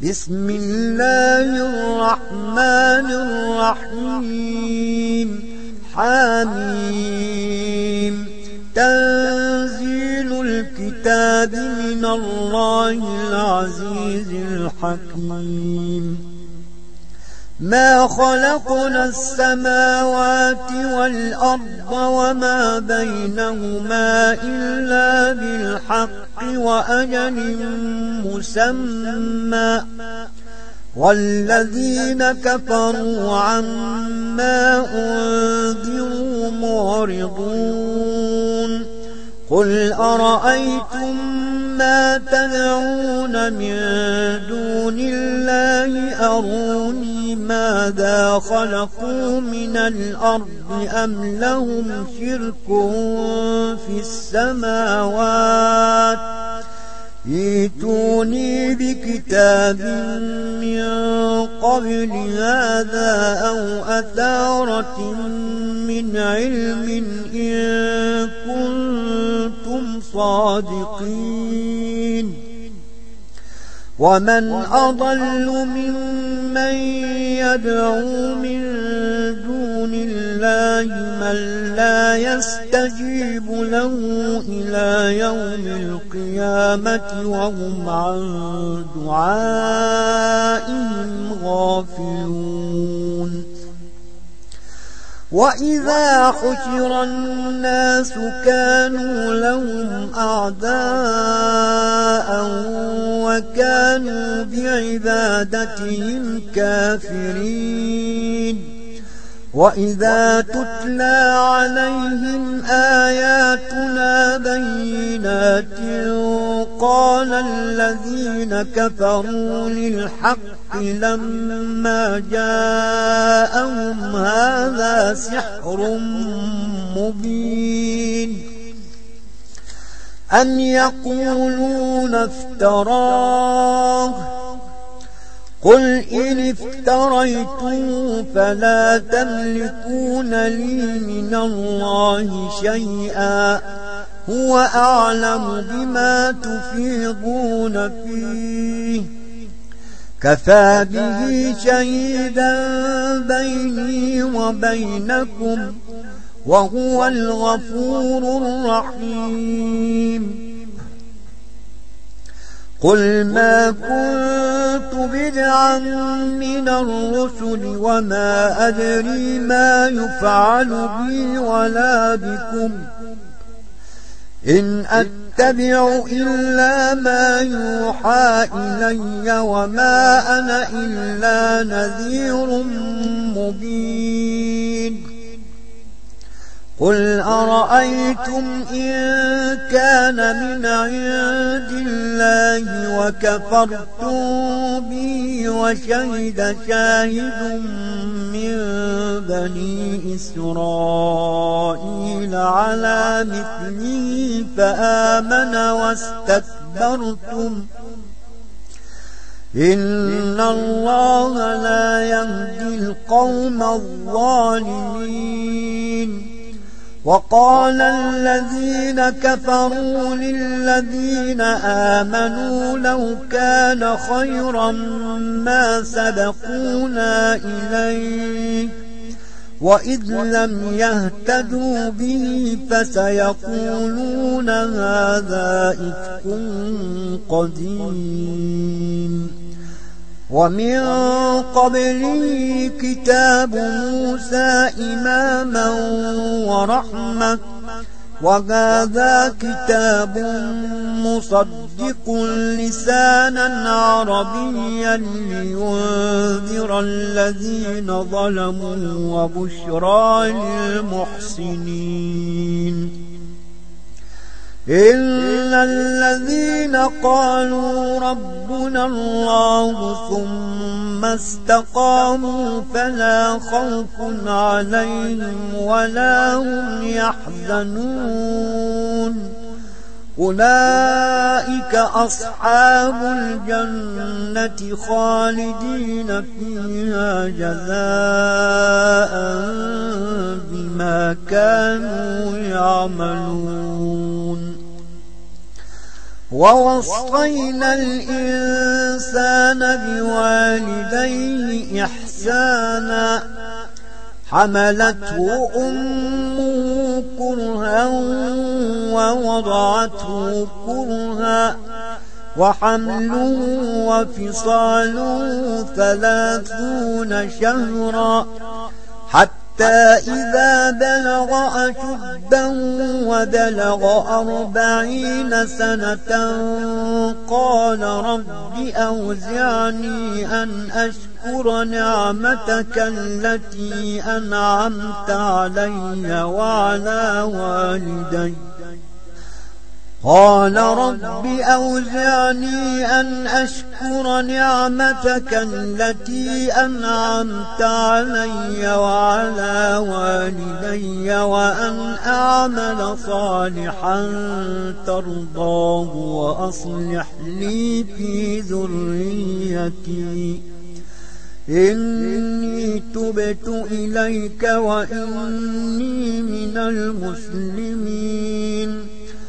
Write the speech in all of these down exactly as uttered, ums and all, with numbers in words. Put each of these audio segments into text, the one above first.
بسم الله الرحمن الرحيم حميم تنزيل الكتاب من الله العزيز الحكيم ما خلقنا السماوات والأرض وما بينهما إلا بالحق وأجل مسمى والذين كفروا عما أنذروا معرضون قل أرأيتم ما تدعون من دون الله أروني ماذا خلقوا من الأرض أم لهم شرك في السماوات ائتوني بكتاب من قبل هذا أو أثارة من علم إن كنتم صادقين ومن أضل ممن يدعو من دون الله من لا يستجيب له إلى يوم القيامة وهم عن دعائهم غافلون وإذا حشر الناس كانوا لهم أعداء وكانوا بعبادتهم كافرين وإذا تتلى عليهم آياتنا بينات قال الذين كفروا للحق لما جاءهم هذا سحر مبين أم يقولون افتراه قل إن افتريته فلا تملكون لي من الله شيئا هو أعلم بما تفيضون فيه كفى به شهيدا بيني وبينكم وهو الغفور الرحيم قل ما كنت بدعا من الرسل وما أدري ما يفعل بي ولا بكم إن أتبع إلا ما يوحى إلي وما أنا إلا نذير مبين قل أرأيتم إن كان من عند الله وكفرتم به وشهد شاهد من بني إسرائيل على مثله فآمن واستكبرتم إن الله لا يهدي القوم الظالمين وقال الذين كفروا للذين آمنوا لو كان خيرا ما سبقونا إليه وإذ لم يهتدوا به فسيقولون هذا إفك قديم ومن قبله كتاب موسى إماما ورحمة وهذا كتاب مصدق لسانا عربيا لينذر الذين ظلموا وبشرى للمحسنين إن الذين قالوا ربنا الله ثم استقاموا فلا خوف عليهم ولا هم يحزنون أولئك أصحاب الجنة خالدين فيها جزاء بما كانوا يعملون ووصينا الإنسان بوالديه إحسانا حملته أمه كرها ووضعته كرها وحمله وفصاله ثلاثون شهرا حتى إذا بلغ أشده وبلغ أربعين سنة قال رب أوزعني أن أشكر نعمتك التي أنعمت علي وعلى والدي قال رب أوزعني أن أشكر نعمتك التي أنعمت علي وعلى والدي وأن أعمل صالحا ترضاه وأصلح لي في ذريتي إني تبت إليك وإني من المسلمين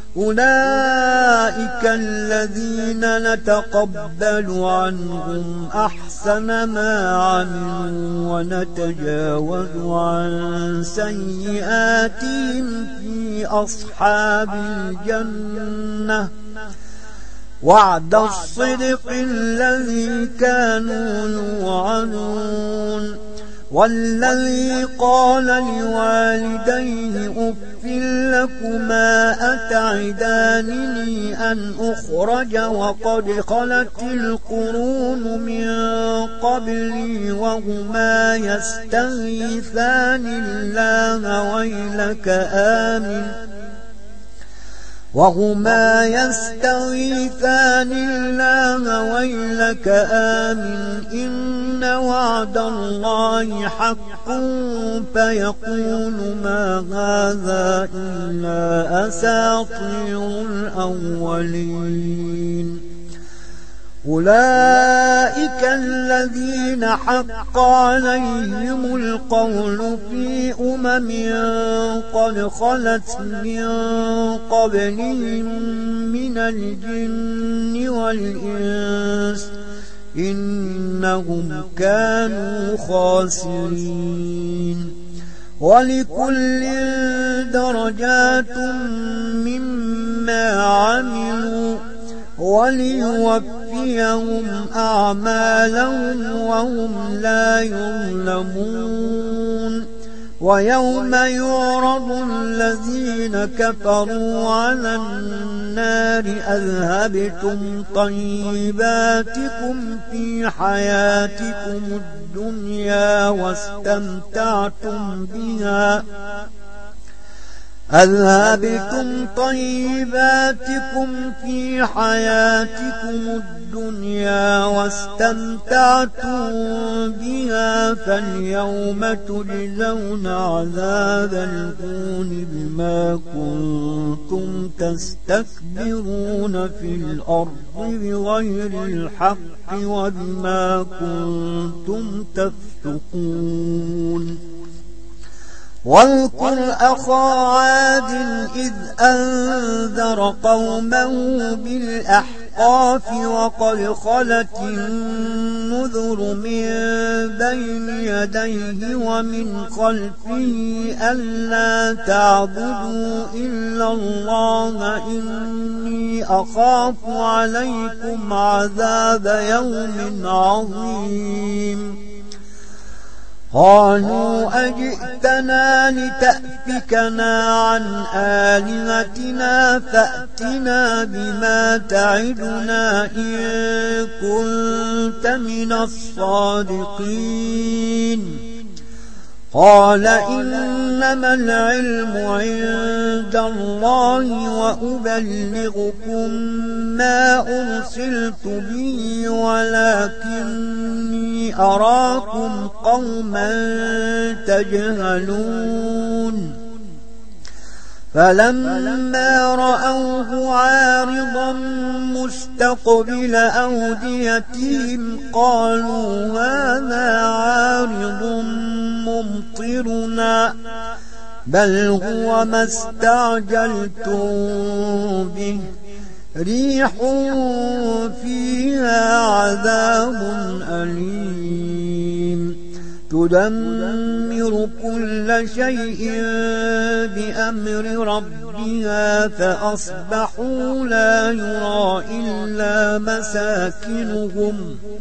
أولئك الذين نتقبل عنهم أحسن ما عملوا ونتجاوز عن سيئاتهم في أصحاب الجنة وعد الصدق الذي كانوا يوعدون والذي قال لوالديه أف لكما أتعدانني أن أخرج وقد خلت القرون من قبلي وهما يستغيثان الله ويلك آمن وهما يستغيثان الله ويلك آمن إن وعد الله حق فيقول ما هذا إلا أساطير الأولين أولئك الذين حق عليهم القول في أمم قد خلت من قبلهم من الجن والإنس إنهم كانوا خاسرين ولكل درجات مما عملوا وليوفيهم أعمالهم وهم لا يظلمون ويوم يعرض الذين كفروا على النار أذهبتم طيباتكم في حياتكم الدنيا واستمتعتم بها أذهبتم طيباتكم في حياتكم الدنيا واستمتعتم بها فاليوم تجزون عذاب الهون بما كنتم تستكبرون في الأرض بغير الحق وبما كنتم تفسقون واذكر أخا عاد إذ أنذر قومه بالأحقاف وقد خلت النذر من بين يديه ومن خلفه ألا تعبدوا إلا الله إني أخاف عليكم عذاب يوم عظيم قالوا أجئتنا لتأفكنا عن آلهتنا فأتنا بما تعدنا إن كنت من الصادقين قال إنما العلم عند الله وأبلغكم ما أرسلت به ولكني أراكم قوما تجهلون فلما رأوه عارضا مستقبل أوديتهم قالوا هذا عارض ممطرنا بل هو ما استعجلتم به ريح فيها عذاب أليم تدمر كل شيء بأمر ربها فأصبحوا لا يرى إلا مساكنهم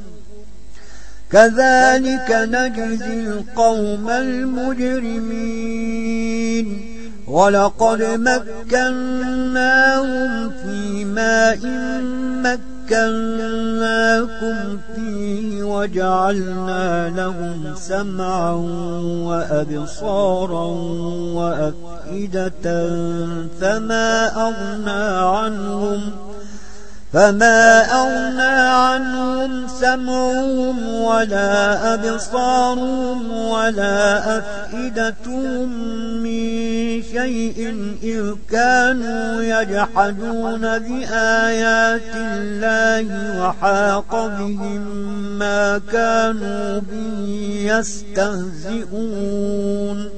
كذلك نجزي القوم المجرمين ولقد مكناهم في ماء مكناكم فيه وجعلنا لهم سمعا وأبصارا وأفئدة فما أغنى عنهم فما أغنى عنهم سمعهم ولا أبصارهم ولا أفئدتهم من شيء إذ كانوا يجحدون بآيات الله وحاق بهم ما كانوا به يستهزئون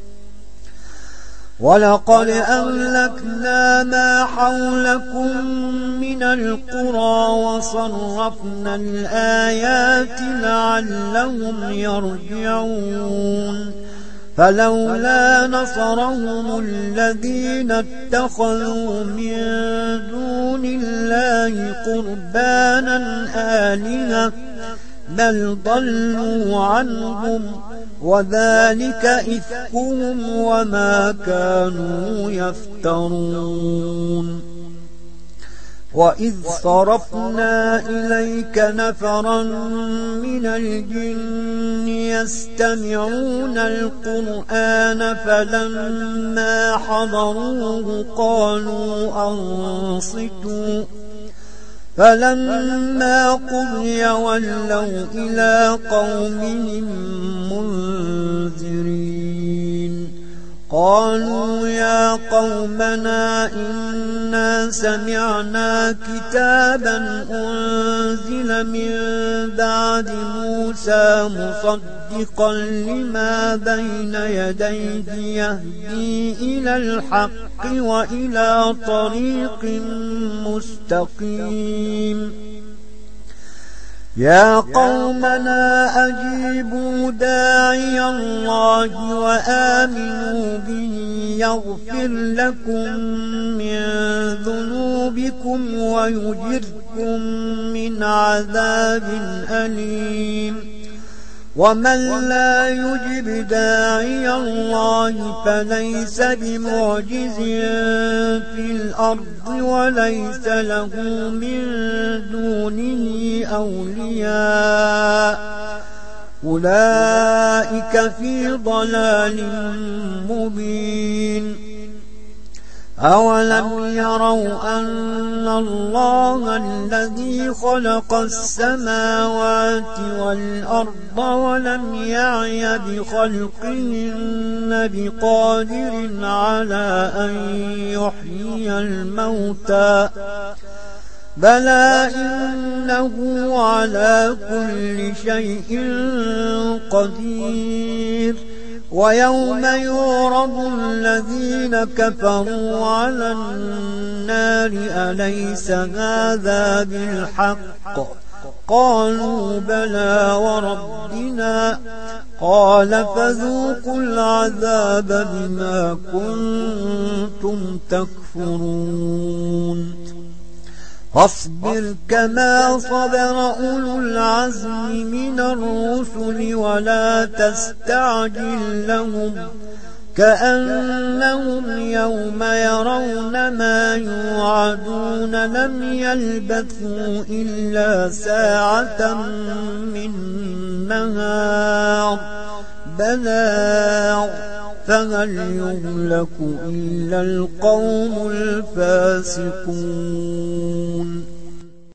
ولقد أهلكنا ما حولكم من القرى وصرفنا الآيات لعلهم يرجعون فلولا نصرهم الذين اتخذوا من دون الله قربانا آلهة بل ضلوا عنهم وذلك إفكهم وما كانوا يفترون وإذ صرفنا إليك نفرا من الجن يستمعون القرآن فلما حضروه قالوا أنصتوا فلما قضي ولوا إلى قومهم منذرين قالوا يا قومنا إنا سمعنا كتابا أنزل من بعد موسى مصدقا لما بين يديه يهدي إلى الحق وإلى طريق مستقيم يا قومنا أجيبوا داعي الله وآمنوا به يغفر لكم من ذنوبكم ويجركم من عذاب أليم ومن لا يجب داعي الله فليس بمعجز في الأرض وليس له من دونه أولياء أولئك في ضلال مبين أولم يروا أن الله الذي خلق السماوات والأرض ولم يعي بخلقهن بقادر على أن يحيي الموتى بلى إنه على كل شيء قدير ويوم يعرض الذين كفروا على النار أليس هذا بالحق قالوا بلى وربنا قال فذوقوا العذاب بما كنتم تكفرون فاصبر كما صبر أولو العزم من الرسل ولا تستعجل لهم كأنهم يوم يرون ما يوعدون لم يلبثوا إلا ساعة من نهار بلاغ فهل يهلك إلا القوم الفاسقون